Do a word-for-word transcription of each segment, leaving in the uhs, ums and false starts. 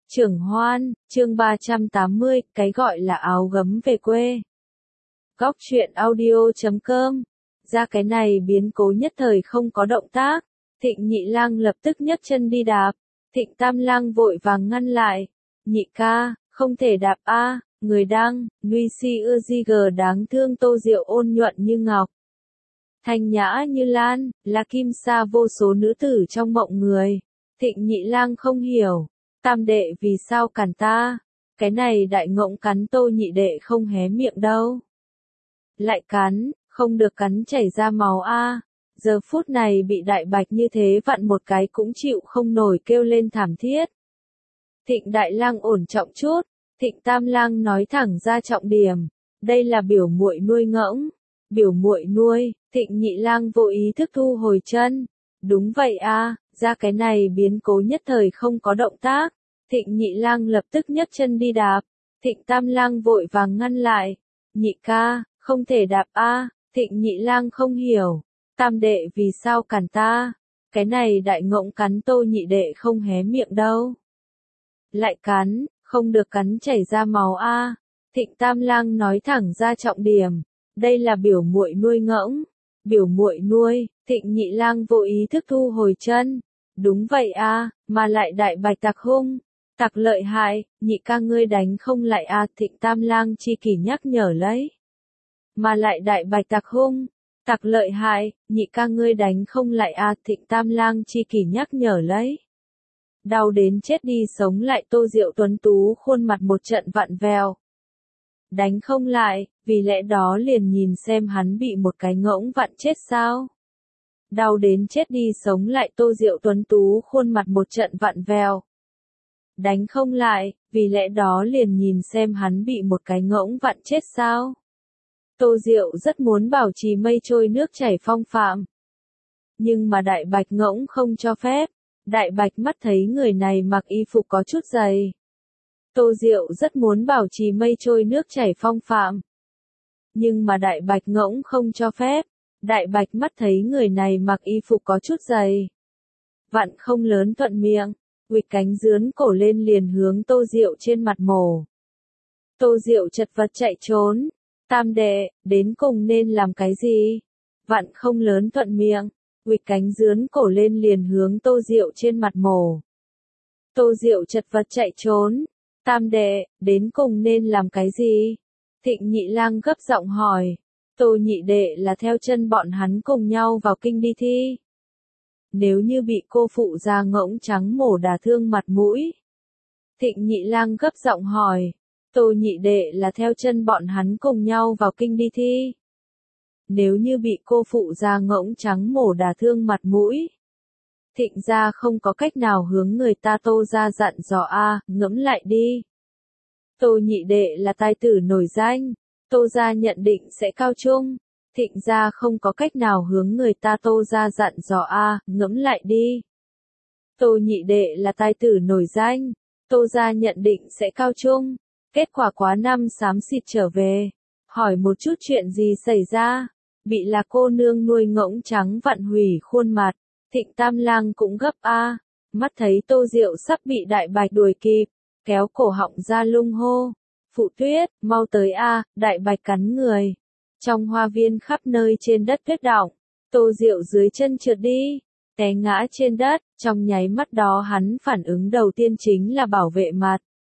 Trưởng Hoan, chương ba trăm tám mươi, cái gọi là áo gấm về quê. Góc truyện audio chấm com. Ra cái này biến cố nhất thời không có động tác. Thịnh Nhị Lang lập tức nhấc chân đi đạp. Thịnh Tam Lang vội vàng ngăn lại. Nhị ca, không thể đạp a, người đang, Nguy Si ưa di gờ đáng thương Tô Diệu ôn nhuận như ngọc. Thanh nhã như lan, là kim sa vô số nữ tử trong mộng người. Thịnh Nhị Lang không hiểu. Tam đệ vì sao cản ta? Cái này đại ngỗng cắn Tô nhị đệ không hé miệng đâu. Lại cắn, không được cắn chảy ra máu a. Giờ phút này bị đại bạch như thế vặn một cái cũng chịu không nổi kêu lên thảm thiết. Thịnh Đại Lang ổn trọng chút, Thịnh Tam Lang nói thẳng ra trọng điểm, đây là biểu muội nuôi ngỗng. Biểu muội nuôi, Thịnh Nhị Lang vô ý thức thu hồi chân. Đúng vậy a, ra cái này biến cố nhất thời không có động tác. Thịnh Nhị Lang lập tức nhấc chân đi đạp. Thịnh Tam Lang vội vàng ngăn lại. Nhị ca, không thể đạp a. Thịnh Nhị Lang không hiểu. Tam đệ vì sao cản ta? Cái này đại ngỗng cắn Tô nhị đệ không hé miệng đâu. Lại cắn, không được cắn chảy ra máu a. Thịnh Tam Lang nói thẳng ra trọng điểm, đây là biểu muội nuôi ngỗng. Biểu muội nuôi, Thịnh Nhị Lang vô ý thức thu hồi chân. Đúng vậy a, mà lại đại bạch tặc hung, tặc lợi hại, nhị ca ngươi đánh không lại a. Thịnh Tam Lang chi kỷ nhắc nhở lấy. Mà lại đại bạch tặc hung, tặc lợi hại, nhị ca ngươi đánh không lại a. Thịnh Tam Lang chi kỷ nhắc nhở lấy. Đau đến chết đi sống lại Tô Diệu tuấn tú khuôn mặt một trận vặn vẹo. Đánh không lại, vì lẽ đó liền nhìn xem hắn bị một cái ngỗng vặn chết sao. Đau đến chết đi sống lại Tô Diệu tuấn tú khuôn mặt một trận vặn vẹo. Đánh không lại, vì lẽ đó liền nhìn xem hắn bị một cái ngỗng vặn chết sao. Tô Diệu rất muốn bảo trì mây trôi nước chảy phong phạm. Nhưng mà đại bạch ngỗng không cho phép. Đại bạch mắt thấy người này mặc y phục có chút dày. Tô Diệu rất muốn bảo trì mây trôi nước chảy phong phạm. Nhưng mà đại bạch ngỗng không cho phép. Đại bạch mắt thấy người này mặc y phục có chút dày. Vặn không lớn thuận miệng, huỵch cánh dướn cổ lên liền hướng Tô Diệu trên mặt mổ. Tô Diệu chật vật chạy trốn. Tam đệ, đến cùng nên làm cái gì? Vặn không lớn thuận miệng, huỵch cánh dướn cổ lên liền hướng Tô Diệu trên mặt mổ. Tô Diệu chật vật chạy trốn. Tam đệ, đến cùng nên làm cái gì? Thịnh Nhị Lang gấp giọng hỏi. Tô nhị đệ là theo chân bọn hắn cùng nhau vào kinh đi thi. Nếu như bị cô phụ ra ngỗng trắng mổ đả thương mặt mũi. Thịnh Nhị Lang gấp giọng hỏi. Tô nhị đệ là theo chân bọn hắn cùng nhau vào kinh đi thi. Nếu như bị cô phụ ra ngỗng trắng mổ đả thương mặt mũi. Thịnh gia không có cách nào hướng người ta Tô gia dặn dò a, ngẫm lại đi. Tô nhị đệ là tài tử nổi danh. Tô gia nhận định sẽ cao trung. Thịnh gia không có cách nào hướng người ta Tô gia dặn dò a, ngẫm lại đi. Tô nhị đệ là tài tử nổi danh. Tô gia nhận định sẽ cao trung. Kết quả quá năm xám xịt trở về. Hỏi một chút chuyện gì xảy ra. Bị là cô nương nuôi ngỗng trắng vặn hủy khuôn mặt. Thịnh Tam Lang cũng gấp a. Mắt thấy Tô Diệu sắp bị đại bạch đuổi kịp. Kéo cổ họng ra lung hô. Phụ Tuyết, mau tới a, đại bạch cắn người. Trong hoa viên khắp nơi trên đất tuyết đọng. Tô Diệu dưới chân trượt đi. Té ngã trên đất, trong nháy mắt đó hắn phản ứng đầu tiên chính là bảo vệ mặt.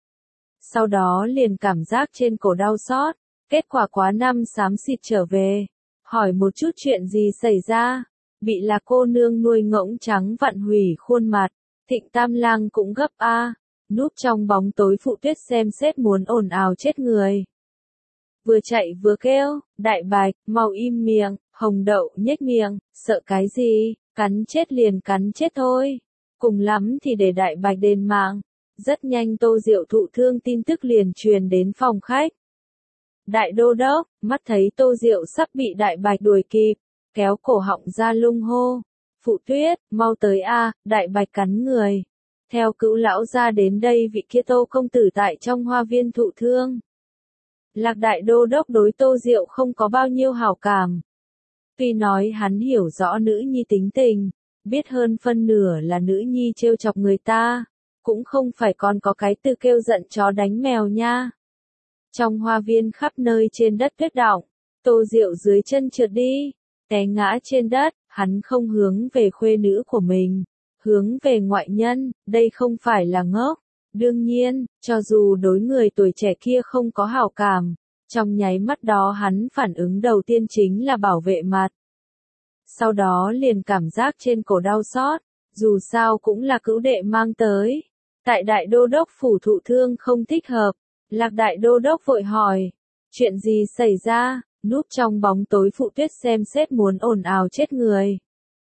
Sau đó liền cảm giác trên cổ đau xót. Kết quả quá năm xám xịt trở về. Hỏi một chút chuyện gì xảy ra. Bị là cô nương nuôi ngỗng trắng vặn hủy khuôn mặt. Thịnh Tam Lang cũng gấp a. Núp trong bóng tối Phụ Tuyết xem xét muốn ồn ào chết người. Vừa chạy vừa kêu, đại bạch, mau im miệng, hồng đậu nhếch miệng, sợ cái gì, cắn chết liền cắn chết thôi. Cùng lắm thì để đại bạch đền mạng. Rất nhanh Tô Diệu thụ thương tin tức liền truyền đến phòng khách. Đại đô đốc, mắt thấy Tô Diệu sắp bị đại bạch đuổi kịp, kéo cổ họng ra lung hô. Phụ Tuyết, mau tới a, đại bạch cắn người. Theo Cữu lão gia đến đây vị kia Tô công tử tại trong hoa viên thụ thương. Lạc đại đô đốc đối Tô Diệu không có bao nhiêu hảo cảm. Tuy nói hắn hiểu rõ nữ nhi tính tình, biết hơn phân nửa là nữ nhi trêu chọc người ta, cũng không phải còn có cái từ kêu giận chó đánh mèo nha. Trong hoa viên khắp nơi trên đất tuyết đọng, Tô Diệu dưới chân trượt đi, té ngã trên đất, hắn không hướng về khuê nữ của mình, hướng về ngoại nhân, đây không phải là ngốc. Đương nhiên, cho dù đối người tuổi trẻ kia không có hảo cảm, trong nháy mắt đó hắn phản ứng đầu tiên chính là bảo vệ mặt. Sau đó liền cảm giác trên cổ đau xót, dù sao cũng là cữu đệ mang tới. Tại đại đô đốc phủ thụ thương không thích hợp, Lạc đại đô đốc vội hỏi, chuyện gì xảy ra, núp trong bóng tối Phụ Tuyết xem xét muốn ồn ào chết người.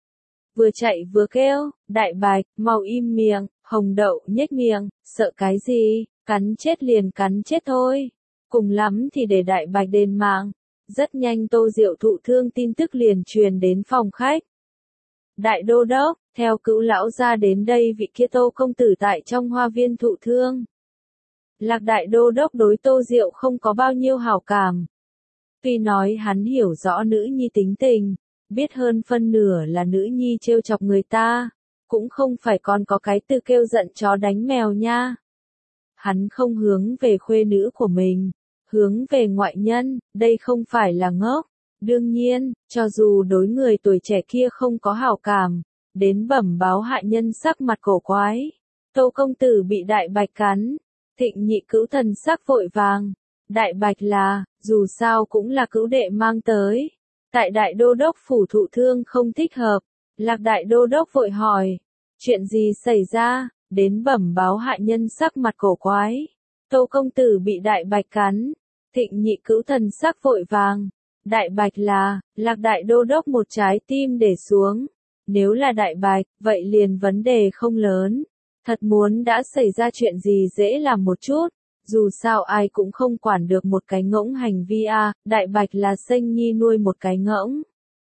Vừa chạy vừa kêu, đại bạch, mau im miệng, hồng đậu nhếch miệng, sợ cái gì, cắn chết liền cắn chết thôi, cùng lắm thì để đại bạch đền mạng. Rất nhanh Tô Diệu thụ thương tin tức liền truyền đến phòng khách. Đại đô đốc, theo cữu lão ra đến đây vị kia Tô công tử tại trong hoa viên thụ thương. Lạc đại đô đốc đối Tô Diệu không có bao nhiêu hảo cảm. Tuy nói hắn hiểu rõ nữ nhi tính tình, biết hơn phân nửa là nữ nhi trêu chọc người ta, cũng không phải còn có cái từ kêu giận chó đánh mèo nha. Hắn không hướng về khuê nữ của mình, hướng về ngoại nhân, đây không phải là ngốc. Đương nhiên, cho dù đối người tuổi trẻ kia không có hảo cảm, đến bẩm báo hạ nhân sắc mặt cổ quái. Tô công tử bị đại bạch cắn, Thịnh nhị cữu thần sắc vội vàng. Đại bạch là, dù sao cũng là cữu đệ mang tới. Tại đại đô đốc phủ thụ thương không thích hợp, Lạc đại đô đốc vội hỏi, chuyện gì xảy ra, đến bẩm báo hạ nhân sắc mặt cổ quái. Tô công tử bị đại bạch cắn, Thịnh nhị cữu thần sắc vội vàng. Đại bạch là, Lạc đại đô đốc một trái tim để xuống. Nếu là đại bạch, vậy liền vấn đề không lớn. Thật muốn đã xảy ra chuyện gì dễ làm một chút. Dù sao ai cũng không quản được một cái ngỗng hành vi a, à, đại bạch là Sênh Nhi nuôi một cái ngỗng.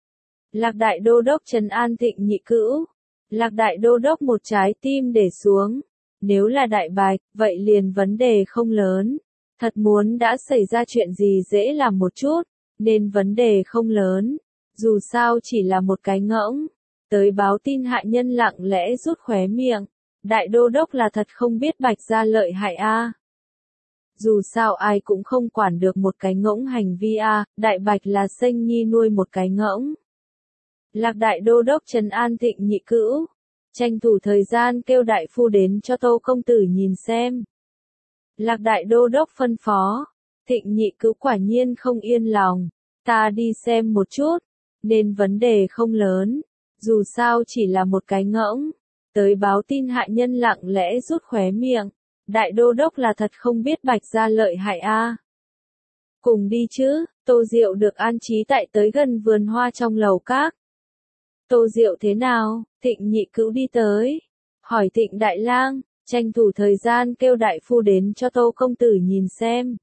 Lạc đại đô đốc trấn an Thịnh nhị cữu. Lạc đại đô đốc một trái tim để xuống. Nếu là đại bạch, vậy liền vấn đề không lớn. Thật muốn đã xảy ra chuyện gì dễ làm một chút, nên vấn đề không lớn. Dù sao chỉ là một cái ngỗng. Tới báo tin hạ nhân lặng lẽ rút khóe miệng. Đại đô đốc là thật không biết bạch gia lợi hại a. À. Dù sao ai cũng không quản được một cái ngỗng hành vi a, à, đại bạch là Sênh Nhi nuôi một cái ngỗng. Lạc đại đô đốc trấn an Thịnh nhị cữu, tranh thủ thời gian kêu đại phu đến cho Tô công tử nhìn xem. Lạc đại đô đốc phân phó, Thịnh nhị cữu quả nhiên không yên lòng, ta đi xem một chút, nên vấn đề không lớn, dù sao chỉ là một cái ngỗng. Tới báo tin hạ nhân lặng lẽ rút khóe miệng. Đại đô đốc là thật không biết bạch gia lợi hại a. À. Cùng đi chứ, Tô Diệu được an trí tại tới gần vườn hoa trong lầu các. Tô Diệu thế nào, Thịnh nhị cữu đi tới. Hỏi Thịnh đại lang, tranh thủ thời gian kêu đại phu đến cho Tô công tử nhìn xem.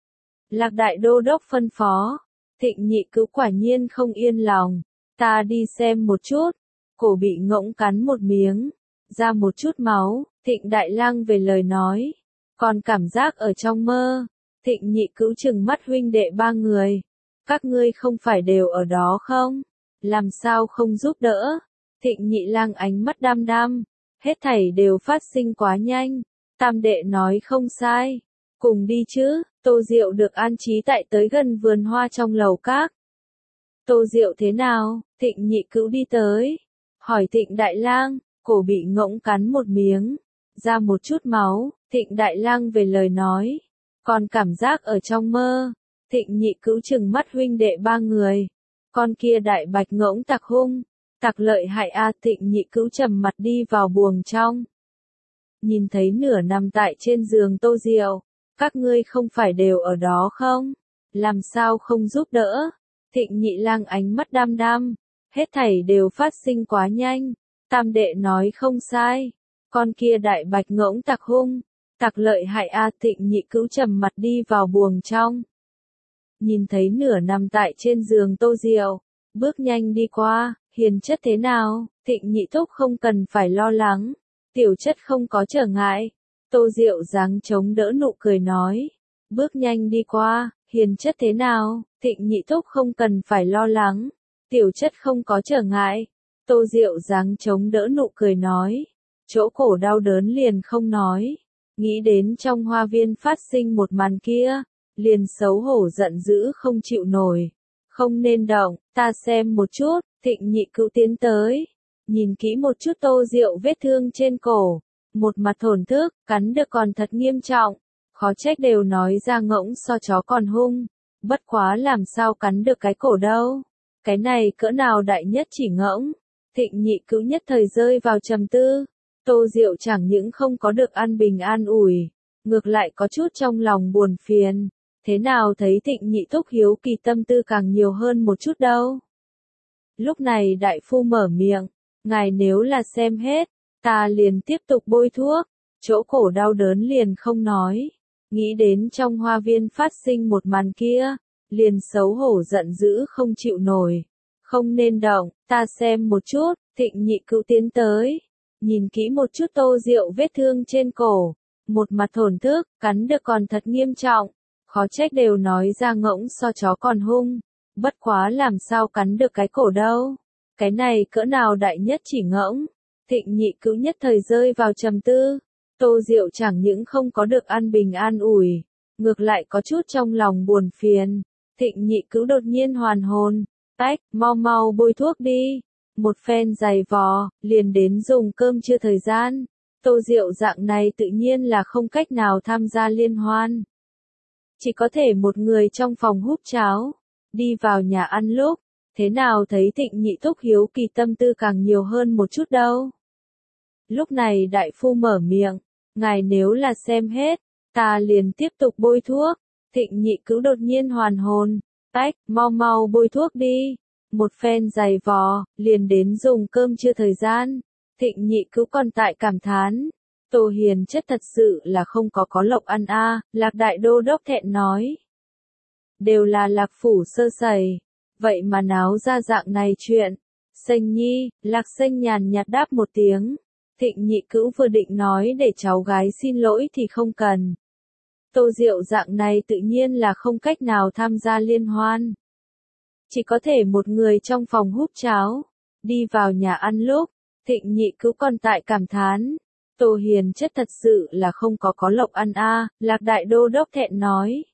Lạc đại đô đốc phân phó. Thịnh nhị cữu quả nhiên không yên lòng. Ta đi xem một chút. Cổ bị ngỗng cắn một miếng. Ra một chút máu, Thịnh đại lang về lời nói. Còn cảm giác ở trong mơ. Thịnh nhị cữu trừng mắt huynh đệ ba người. Các ngươi không phải đều ở đó không? Làm sao không giúp đỡ? Thịnh nhị lang ánh mắt đăm đăm. Hết thảy đều phát sinh quá nhanh. Tam đệ nói không sai. Cùng đi chứ, Tô Diệu được an trí tại tới gần vườn hoa trong lầu các. Tô Diệu thế nào? Thịnh nhị cữu đi tới. Hỏi Thịnh đại lang. Cổ bị ngỗng cắn một miếng, ra một chút máu, Thịnh đại lang về lời nói. Còn cảm giác ở trong mơ, Thịnh nhị cữu trừng mắt huynh đệ ba người. Con kia đại bạch ngỗng tặc hung, tặc lợi hại a. À, Thịnh nhị cữu trầm mặt đi vào buồng trong. Nhìn thấy nửa nằm tại trên giường Tô Diệu, các ngươi không phải đều ở đó không? Làm sao không giúp đỡ? Thịnh nhị lang ánh mắt đăm đăm, hết thảy đều phát sinh quá nhanh. Tam đệ nói không sai, con kia đại bạch ngỗng tặc hung, tặc lợi hại a. À, Thịnh nhị cữu trầm mặt đi vào buồng trong. Nhìn thấy nửa nằm tại trên giường Tô Diệu, bước nhanh đi qua, hiền chất thế nào, Thịnh nhị thúc không cần phải lo lắng, tiểu chất không có trở ngại. Tô Diệu dáng chống đỡ nụ cười nói, bước nhanh đi qua, hiền chất thế nào, Thịnh nhị thúc không cần phải lo lắng, tiểu chất không có trở ngại. Tô Diệu dáng chống đỡ nụ cười nói, chỗ cổ đau đớn liền không nói. Nghĩ đến trong hoa viên phát sinh một màn kia, liền xấu hổ giận dữ không chịu nổi. Không nên động, ta xem một chút, Thịnh Nhị Cữu tiến tới. Nhìn kỹ một chút Tô Diệu vết thương trên cổ. Một mặt thổn thức, cắn được còn thật nghiêm trọng. Khó trách đều nói ra ngỗng so chó còn hung. Bất quá làm sao cắn được cái cổ đâu. Cái này cỡ nào đại nhất chỉ ngỗng. Thịnh Nhị Cữu nhất thời rơi vào trầm tư. Tô Diệu chẳng những không có được an bình an ủi, ngược lại có chút trong lòng buồn phiền. Thế nào thấy Thịnh Nhị Thúc hiếu kỳ tâm tư càng nhiều hơn một chút đâu. Lúc này đại phu mở miệng, ngài nếu là xem hết, ta liền tiếp tục bôi thuốc, chỗ cổ đau đớn liền không nói. Nghĩ đến trong hoa viên phát sinh một màn kia, liền xấu hổ giận dữ không chịu nổi. Không nên động, ta xem một chút, Thịnh Nhị Cữu tiến tới. Nhìn kỹ một chút Tô Diệu vết thương trên cổ, một mặt thổn thức, cắn được còn thật nghiêm trọng. Khó trách đều nói ra ngỗng so chó còn hung. Bất quá làm sao cắn được cái cổ đâu. Cái này cỡ nào đại nhất chỉ ngỗng. Thịnh Nhị Cữu nhất thời rơi vào trầm tư. Tô Diệu chẳng những không có được an bình an ủi, ngược lại có chút trong lòng buồn phiền. Thịnh Nhị Cữu đột nhiên hoàn hồn. Tách, mau mau bôi thuốc đi. Một phen giày vò, liền đến dùng cơm trưa thời gian. Tô Diệu dạng này tự nhiên là không cách nào tham gia liên hoan. Chỉ có thể một người trong phòng húp cháo. Đi vào nhà ăn lúc, thế nào thấy Thịnh Nhị Thúc hiếu kỳ tâm tư càng nhiều hơn một chút đâu. Lúc này đại phu mở miệng, ngài nếu là xem hết, ta liền tiếp tục bôi thuốc. Thịnh Nhị Cữu đột nhiên hoàn hồn. Tách, mau mau bôi thuốc đi. Một phen giày vò, liền đến dùng cơm trưa thời gian. Thịnh Nhị Cữu còn tại cảm thán. Tô Hiền chất thật sự là không có có lộc ăn a. À, Lạc Đại Đô Đốc thẹn nói. Đều là Lạc Phủ sơ sẩy. Vậy mà náo ra dạng này chuyện. Xanh Nhi, Lạc Xanh nhàn nhạt đáp một tiếng. Thịnh Nhị Cữu vừa định nói để cháu gái xin lỗi thì không cần. Tô Diệu dạng này tự nhiên là không cách nào tham gia liên hoan. Chỉ có thể một người trong phòng húp cháo. Đi vào nhà ăn lúc, Thịnh Nhị Cữu còn tại cảm thán. Tô Hiền chất thật sự là không có có lộc ăn a. À, Lạc Đại Đô Đốc thẹn nói.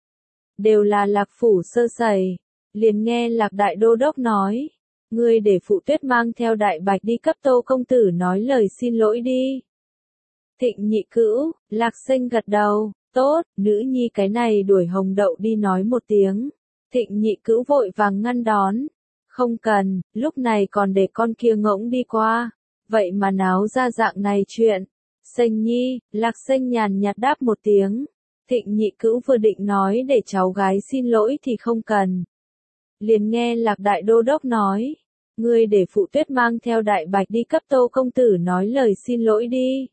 Đều là Lạc Phủ sơ sẩy. Liền nghe Lạc Đại Đô Đốc nói. Ngươi để Phụ Tuyết mang theo Đại Bạch đi cấp Tô công tử nói lời xin lỗi đi. Thịnh Nhị Cữu, Lạc Xanh gật đầu. Tốt, nữ nhi cái này đuổi Hồng Đậu đi nói một tiếng. Thịnh Nhị Cữu vội vàng ngăn đón. Không cần, lúc này còn để con kia ngỗng đi qua. Vậy mà náo ra dạng này chuyện. Xanh Nhi, Lạc Xanh nhàn nhạt đáp một tiếng. Thịnh Nhị Cữu vừa định nói để cháu gái xin lỗi thì không cần. Liền nghe Lạc Đại Đô Đốc nói. Ngươi để Phụ Tuyết mang theo Đại Bạch đi cấp Tô công tử nói lời xin lỗi đi.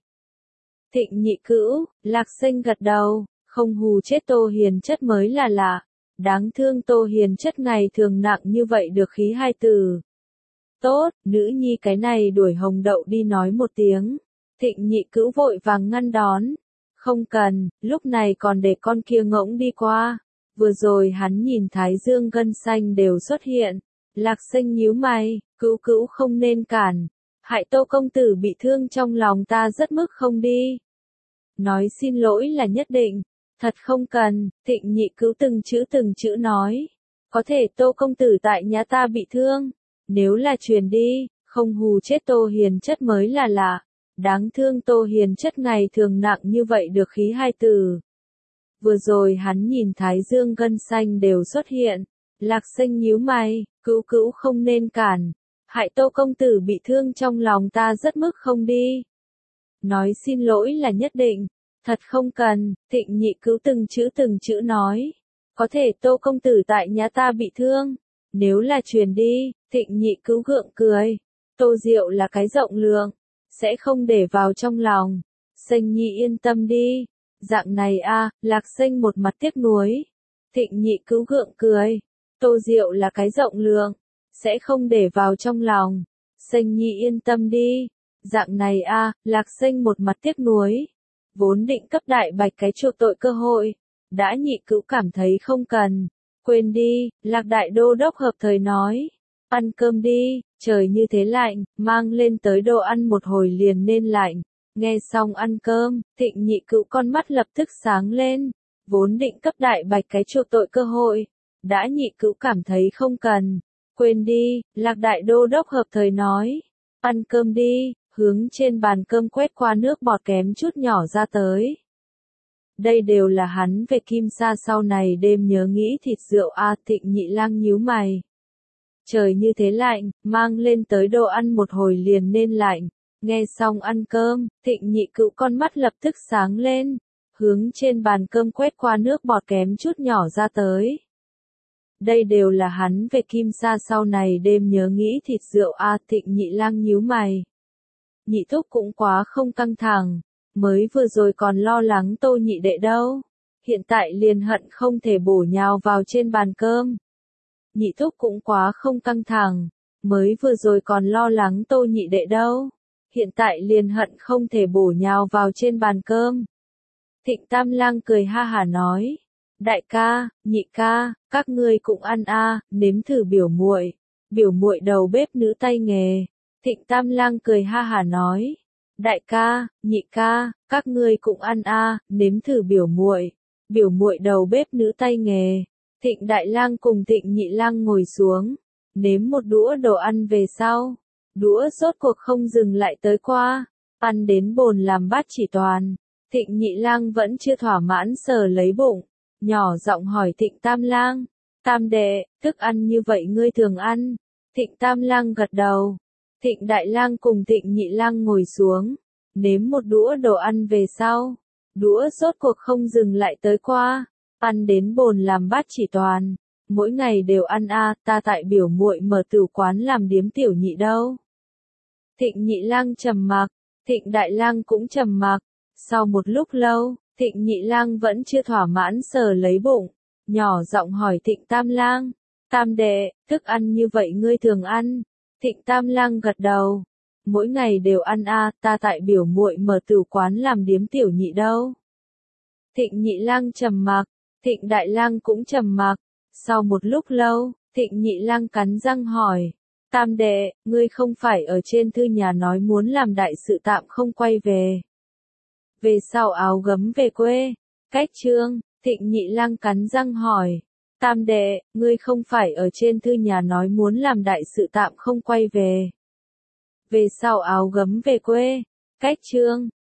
Thịnh Nhị Cữu, Lạc Xanh gật đầu. Không hù chết Tô Hiền chất mới là lạ. Đáng thương Tô Hiền chất ngày thường nặng như vậy được khí hai từ. Tốt, nữ nhi cái này đuổi Hồng Đậu đi nói một tiếng. Thịnh Nhị Cữu vội vàng ngăn đón. Không cần, lúc này còn để con kia ngỗng đi qua. Vừa rồi hắn nhìn Thái Dương gân xanh đều xuất hiện. Lạc Xanh nhíu mày, Cữu Cữu không nên cản. Hại Tô công tử bị thương trong lòng ta rất mức không đi. Nói xin lỗi là nhất định. Thật không cần, Thịnh Nhị Cữu từng chữ từng chữ nói. Có thể Tô công tử tại nhà ta bị thương. Nếu là truyền đi, không hù chết Tô Hiền chất mới là lạ. Đáng thương Tô Hiền chất ngày thường nặng như vậy được khí hai từ. Vừa rồi hắn nhìn Thái Dương gân xanh đều xuất hiện. Lạc Xanh nhíu mày, Cữu Cữu không nên cản. Hại Tô công tử bị thương trong lòng ta rất mức không đi. Nói xin lỗi là nhất định. Thật không cần, Thịnh Nhị Cữu từng chữ từng chữ nói. Có thể Tô công tử tại nhà ta bị thương. Nếu là truyền đi, Thịnh Nhị Cữu gượng cười. Tô Diệu là cái rộng lượng. Sẽ không để vào trong lòng. Xanh Nhi yên tâm đi. Dạng này a, à, Lạc Xanh một mặt tiếc nuối. Thịnh Nhị Cữu gượng cười. Tô Diệu là cái rộng lượng. Sẽ không để vào trong lòng. Xanh Nhi yên tâm đi. Dạng này a, à, Lạc Xanh một mặt tiếc nuối. Vốn định cấp Đại Bạch cái chuộc tội cơ hội. Đã Nhị Cữu cảm thấy không cần. Quên đi, Lạc Đại Đô Đốc hợp thời nói. Ăn cơm đi, Trời như thế lạnh, mang lên tới đồ ăn một hồi liền nên lạnh. Nghe xong ăn cơm, Thịnh Nhị Cữu con mắt lập tức sáng lên, vốn định cấp Đại Bạch cái chuộc tội cơ hội, đã Nhị Cữu cảm thấy không cần, quên đi, Lạc Đại Đô đốc hợp thời nói, ăn cơm đi, hướng trên bàn cơm quét qua nước bọt kém chút nhỏ ra tới. Đây đều là hắn về Kim Sa sau này đêm nhớ nghĩ thịt rượu a. Thịnh Nhị Lang nhíu mày. Trời như thế lạnh, mang lên tới đồ ăn một hồi liền nên lạnh. Nghe xong ăn cơm, Thịnh Nhị Cữu con mắt lập tức sáng lên, hướng trên bàn cơm quét qua nước bọt kém chút nhỏ ra tới. Đây đều là hắn về Kim Sa sau này đêm nhớ nghĩ thịt rượu a. Thịnh Nhị Lang nhíu mày. Nhị thúc cũng quá không căng thẳng, mới vừa rồi còn lo lắng Tô nhị đệ đâu, hiện tại liền hận không thể bổ nhào vào trên bàn cơm. Nhị thúc cũng quá không căng thẳng, mới vừa rồi còn lo lắng Tô nhị đệ đâu, hiện tại liền hận không thể bổ nhào vào trên bàn cơm. Thịnh Tam Lang cười ha hả nói, đại ca, nhị ca, các ngươi cũng ăn a, nếm thử biểu muội, biểu muội đầu bếp nữ tay nghề. Thịnh Tam Lang cười ha hả nói, đại ca, nhị ca, các ngươi cũng ăn a, nếm thử biểu muội, biểu muội đầu bếp nữ tay nghề. Thịnh Đại Lang cùng Thịnh Nhị Lang ngồi xuống, nếm một đũa đồ ăn về sau, đũa rốt cuộc không dừng lại tới qua, ăn đến bồn làm bát chỉ toàn. Thịnh Nhị Lang vẫn chưa thỏa mãn sờ lấy bụng, nhỏ giọng hỏi Thịnh Tam Lang, Tam đệ, thức ăn như vậy ngươi thường ăn? Thịnh Tam Lang gật đầu. Thịnh Đại Lang cùng Thịnh Nhị Lang ngồi xuống, nếm một đũa đồ ăn về sau, đũa rốt cuộc không dừng lại tới qua, ăn đến bồn làm bát chỉ toàn, mỗi ngày đều ăn a, ta tại biểu muội mở tử quán làm điếm tiểu nhị đâu. Thịnh Nhị Lang trầm mặc, Thịnh Đại Lang cũng trầm mặc, sau một lúc lâu, Thịnh Nhị Lang vẫn chưa thỏa mãn sờ lấy bụng, nhỏ giọng hỏi Thịnh Tam Lang, Tam đệ, thức ăn như vậy ngươi thường ăn? Thịnh Tam Lang gật đầu, mỗi ngày đều ăn a, ta tại biểu muội mở tử quán làm điếm tiểu nhị đâu. Thịnh Nhị Lang trầm mặc, Thịnh Đại Lang cũng trầm mặc, sau một lúc lâu, Thịnh Nhị Lang cắn răng hỏi, Tam đệ, ngươi không phải ở trên thư nhà nói muốn làm đại sự tạm không quay về. Về sau áo gấm về quê, cách trương, Thịnh Nhị Lang cắn răng hỏi, Tam đệ, ngươi không phải ở trên thư nhà nói muốn làm đại sự tạm không quay về. Về sau áo gấm về quê, cách trương,